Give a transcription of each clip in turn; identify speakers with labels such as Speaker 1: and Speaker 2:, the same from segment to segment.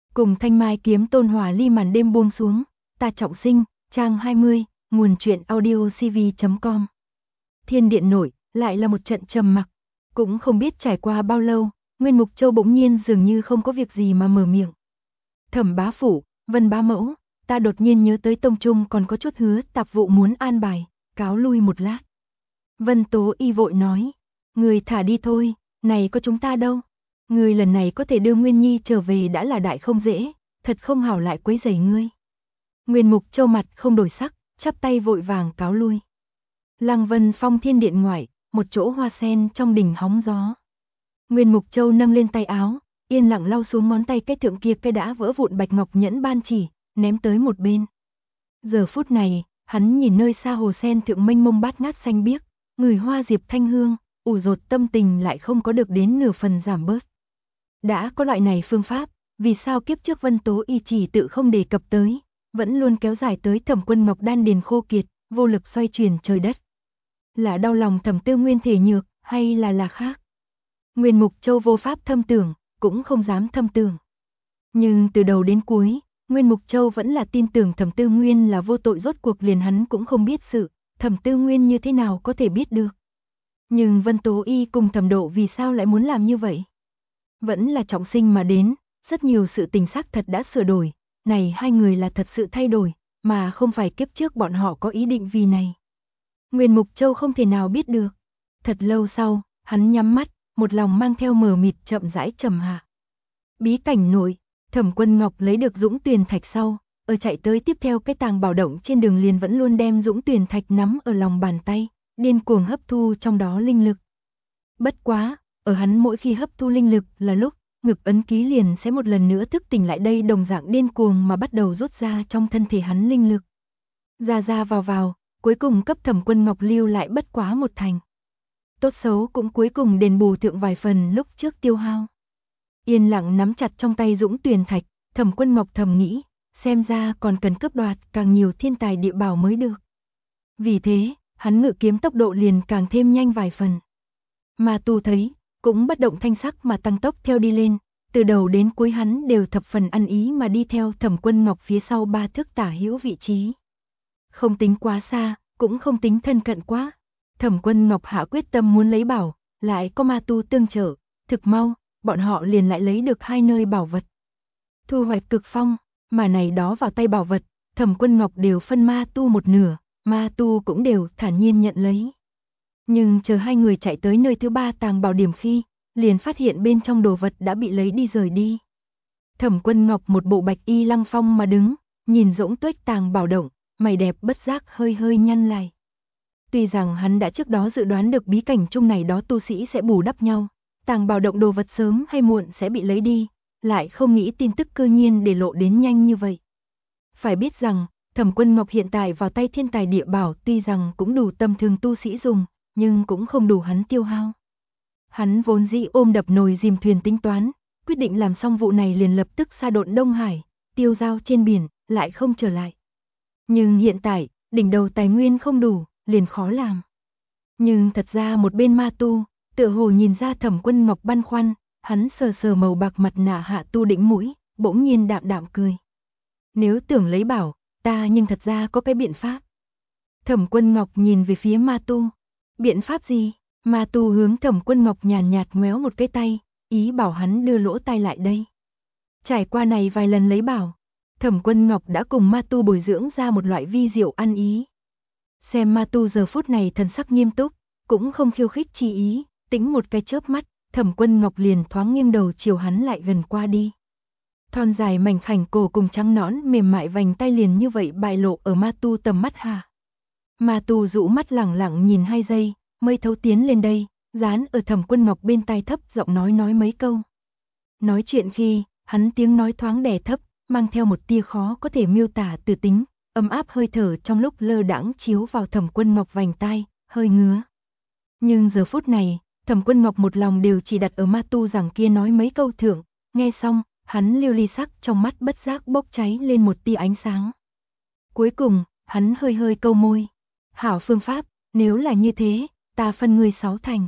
Speaker 1: Cùng thanh mai kiếm tôn hỏa ly màn đêm buông xuống, ta trọng sinh, trang 20, nguồn truyện audiocv.com. Thiên điện nội, lại là một trận trầm mặc. Cũng không biết trải qua bao lâu, Nguyên Mục Châu bỗng nhiên dường như không có việc gì mà mở miệng. Thẩm bá phủ, Vân bá mẫu, ta đột nhiên nhớ tới tông trung còn có chút hứa tạp vụ muốn an bài, cáo lui một lát. Vân Tố Y vội nói, người thả đi thôi, này có chúng ta đâu. Người lần này có thể đưa Nguyên Nhi trở về đã là đại không dễ, thật không hảo lại quấy rầy ngươi. Nguyên Mục Châu mặt không đổi sắc, chắp tay vội vàng cáo lui. Lăng Vân Phong thiên điện ngoại, một chỗ hoa sen trong đình hóng gió. Nguyên Mục Châu nâng lên tay áo, yên lặng lau xuống ngón tay cái thượng kia cái đã vỡ vụn bạch ngọc nhẫn ban chỉ, ném tới một bên. Giờ phút này, hắn nhìn nơi xa hồ sen thượng mênh mông bát ngát xanh biếc, người hoa diệp thanh hương, ủ rột tâm tình lại không có được đến nửa phần giảm bớt. Đã có loại này phương pháp, vì sao kiếp trước Vân Tố Y chỉ tự không đề cập tới, vẫn luôn kéo dài tới Thẩm Quân Ngọc đan điền khô kiệt, vô lực xoay chuyển trời đất. Là đau lòng Thẩm Tư Nguyên thể nhược, hay là khác? Nguyên Mục Châu vô pháp thâm tưởng, cũng không dám thâm tưởng. Nhưng từ đầu đến cuối, Nguyên Mục Châu vẫn là tin tưởng Thẩm Tư Nguyên là vô tội, rốt cuộc liền hắn cũng không biết sự, Thẩm Tư Nguyên như thế nào có thể biết được. Nhưng Vân Tố Y cùng Thẩm Độ vì sao lại muốn làm như vậy? Vẫn là trọng sinh mà đến, rất nhiều sự tình xác thật đã sửa đổi, này hai người là thật sự thay đổi, mà không phải kiếp trước bọn họ có ý định vì này. Nguyên Mục Châu không thể nào biết được. Thật lâu sau, hắn nhắm mắt, một lòng mang theo mờ mịt chậm rãi trầm hạ. Bí cảnh nội, Thẩm Quân Ngọc lấy được Dũng Tuyền Thạch sau, ở chạy tới tiếp theo cái tàng bảo động trên đường liền vẫn luôn đem Dũng Tuyền Thạch nắm ở lòng bàn tay, điên cuồng hấp thu trong đó linh lực. Bất quá, ở hắn mỗi khi hấp thu linh lực là lúc, ngực ấn ký liền sẽ một lần nữa thức tỉnh lại đây, đồng dạng điên cuồng mà bắt đầu rút ra trong thân thể hắn linh lực. Ra vào, cuối cùng cấp Thẩm Quân Ngọc lưu lại bất quá một thành. Tốt xấu cũng cuối cùng đền bù thượng vài phần lúc trước tiêu hao. Yên lặng nắm chặt trong tay Dũng Tuyền Thạch, Thẩm Quân Ngọc thầm nghĩ, xem ra còn cần cướp đoạt càng nhiều thiên tài địa bảo mới được. Vì thế, hắn ngự kiếm tốc độ liền càng thêm nhanh vài phần. Mà Tu thấy, cũng bất động thanh sắc mà tăng tốc theo đi lên, từ đầu đến cuối hắn đều thập phần ăn ý mà đi theo Thẩm Quân Ngọc phía sau 3 thước tả hữu vị trí. Không tính quá xa, cũng không tính thân cận quá. Thẩm Quân Ngọc hạ quyết tâm muốn lấy bảo, lại có Ma Tu tương trợ, thực mau, bọn họ liền lại lấy được 2 nơi bảo vật. Thu hoạch cực phong, mà này đó vào tay bảo vật, Thẩm Quân Ngọc đều phân Ma Tu một nửa, Ma Tu cũng đều thản nhiên nhận lấy. Nhưng chờ hai người chạy tới nơi thứ 3 tàng bảo điểm khi, liền phát hiện bên trong đồ vật đã bị lấy đi rời đi. Thẩm Quân Ngọc một bộ bạch y lăng phong mà đứng, nhìn Dũng Tuếch tàng bảo động, mày đẹp bất giác hơi hơi nhăn lại. Tuy rằng hắn đã trước đó dự đoán được bí cảnh chung này đó tu sĩ sẽ bù đắp nhau, tàng bảo động đồ vật sớm hay muộn sẽ bị lấy đi, lại không nghĩ tin tức cơ nhiên để lộ đến nhanh như vậy. Phải biết rằng, Thẩm Quân Ngọc hiện tại vào tay thiên tài địa bảo tuy rằng cũng đủ tầm thường tu sĩ dùng, nhưng cũng không đủ hắn tiêu hao. Hắn vốn dĩ ôm đập nồi dìm thuyền tính toán, quyết định làm xong vụ này liền lập tức sa độn Đông Hải, tiêu dao trên biển, lại không trở lại. Nhưng hiện tại, đỉnh đầu tài nguyên không đủ, liền khó làm. Nhưng thật ra một bên Ma Tu, tựa hồ nhìn ra Thẩm Quân Ngọc băn khoăn, hắn sờ sờ màu bạc mặt nạ hạ tu đỉnh mũi, bỗng nhiên đạm đạm cười. Nếu tưởng lấy bảo, ta nhưng thật ra có cái biện pháp. Thẩm Quân Ngọc nhìn về phía Ma Tu. Biện pháp gì? Ma Tu hướng Thẩm Quân Ngọc nhàn nhạt ngoéo một cái tay, ý bảo hắn đưa lỗ tai lại đây. Trải qua này vài lần lấy bảo, Thẩm Quân Ngọc đã cùng Ma Tu bồi dưỡng ra một loại vi diệu ăn ý. Xem Ma Tu giờ phút này thần sắc nghiêm túc, cũng không khiêu khích chi ý, tính một cái chớp mắt, Thẩm Quân Ngọc liền thoáng nghiêng đầu chiều hắn lại gần qua đi. Thon dài mảnh khảnh cổ cùng trắng nõn mềm mại vành tay liền như vậy bại lộ ở Ma Tu tầm mắt hạ. Ma Tu dụ mắt lẳng lặng nhìn 2 giây, mới thấu tiến lên đây, dán ở Thẩm Quân Ngọc bên tai thấp giọng nói mấy câu. Nói chuyện khi, hắn tiếng nói thoáng đè thấp, mang theo một tia khó có thể miêu tả từ tính, ấm áp hơi thở trong lúc lơ đãng chiếu vào Thẩm Quân Ngọc vành tai, hơi ngứa. Nhưng giờ phút này, Thẩm Quân Ngọc một lòng đều chỉ đặt ở Ma Tu rằng kia nói mấy câu thượng, nghe xong, hắn lưu ly sắc trong mắt bất giác bốc cháy lên một tia ánh sáng. Cuối cùng, hắn hơi hơi câu môi. Hảo phương pháp, nếu là như thế, ta phân ngươi 6 thành.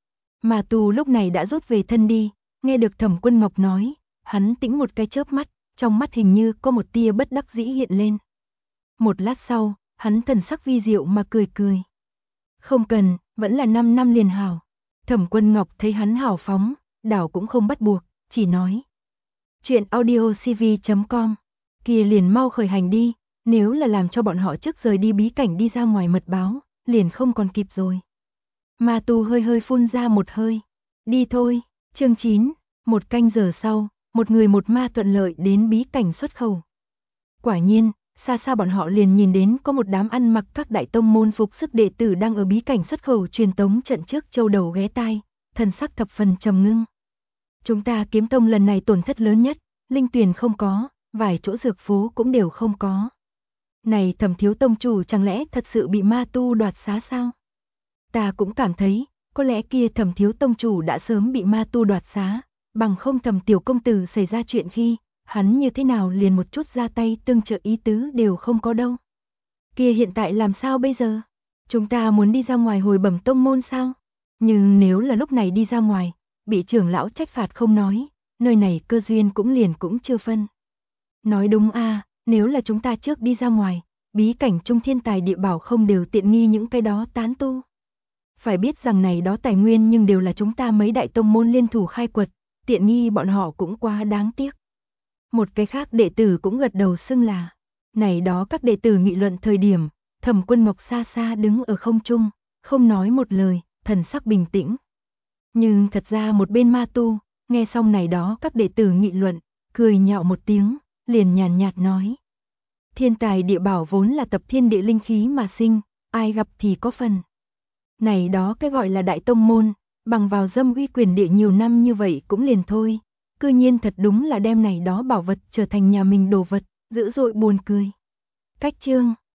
Speaker 1: Ma Tu lúc này đã rút về thân đi, nghe được Thẩm Quân Ngọc nói, hắn tĩnh một cái chớp mắt, trong mắt hình như có một tia bất đắc dĩ hiện lên. Một lát sau, hắn thần sắc vi diệu mà cười cười. Không cần, vẫn là 5 năm liền hảo. Thẩm Quân Ngọc thấy hắn hào phóng, đảo cũng không bắt buộc, chỉ nói. Chuyện audiocv.com, kia liền mau khởi hành đi, nếu là làm cho bọn họ trước rời đi bí cảnh đi ra ngoài mật báo, liền không còn kịp rồi. Ma Tu hơi hơi phun ra một hơi. Đi thôi, chương 9, 1 canh giờ sau, một người một ma thuận lợi đến bí cảnh xuất khẩu. Quả nhiên, xa xa bọn họ liền nhìn đến có một đám ăn mặc các đại tông môn phục sức đệ tử đang ở bí cảnh xuất khẩu truyền tống trận trước châu đầu ghé tai, thần sắc thập phần trầm ngưng. Chúng ta Kiếm Tông lần này tổn thất lớn nhất, linh tuyền không có, vài chỗ dược phố cũng đều không có. Này Thẩm thiếu tông chủ chẳng lẽ thật sự bị ma tu đoạt xá sao? Ta cũng cảm thấy, có lẽ kia Thẩm thiếu tông chủ đã sớm bị ma tu đoạt xá, bằng không Thẩm tiểu công tử xảy ra chuyện khi, hắn như thế nào liền một chút ra tay tương trợ ý tứ đều không có đâu. Kia hiện tại làm sao bây giờ? Chúng ta muốn đi ra ngoài hồi bẩm tông môn sao? Nhưng nếu là lúc này đi ra ngoài, bị trưởng lão trách phạt không nói, nơi này cơ duyên cũng liền cũng chưa phân. Nói đúng a, nếu là chúng ta trước đi ra ngoài, bí cảnh trung thiên tài địa bảo không đều tiện nghi những cái đó tán tu. Phải biết rằng này đó tài nguyên nhưng đều là chúng ta mấy đại tông môn liên thủ khai quật, tiện nghi bọn họ cũng quá đáng tiếc. Một cái khác đệ tử cũng gật đầu xưng là. Này đó các đệ tử nghị luận thời điểm, Thẩm Quân Ngọc xa xa đứng ở không trung, không nói một lời, thần sắc bình tĩnh. Nhưng thật ra một bên ma tu, nghe xong này đó các đệ tử nghị luận, cười nhạo một tiếng, liền nhàn nhạt nói. Thiên tài địa bảo vốn là tập thiên địa linh khí mà sinh, ai gặp thì có phần. Này đó cái gọi là đại tông môn, bằng vào dâm uy quyền địa nhiều năm như vậy cũng liền thôi. Cư nhiên thật đúng là đem này đó bảo vật trở thành nhà mình đồ vật, dữ dội buồn cười. Cách chương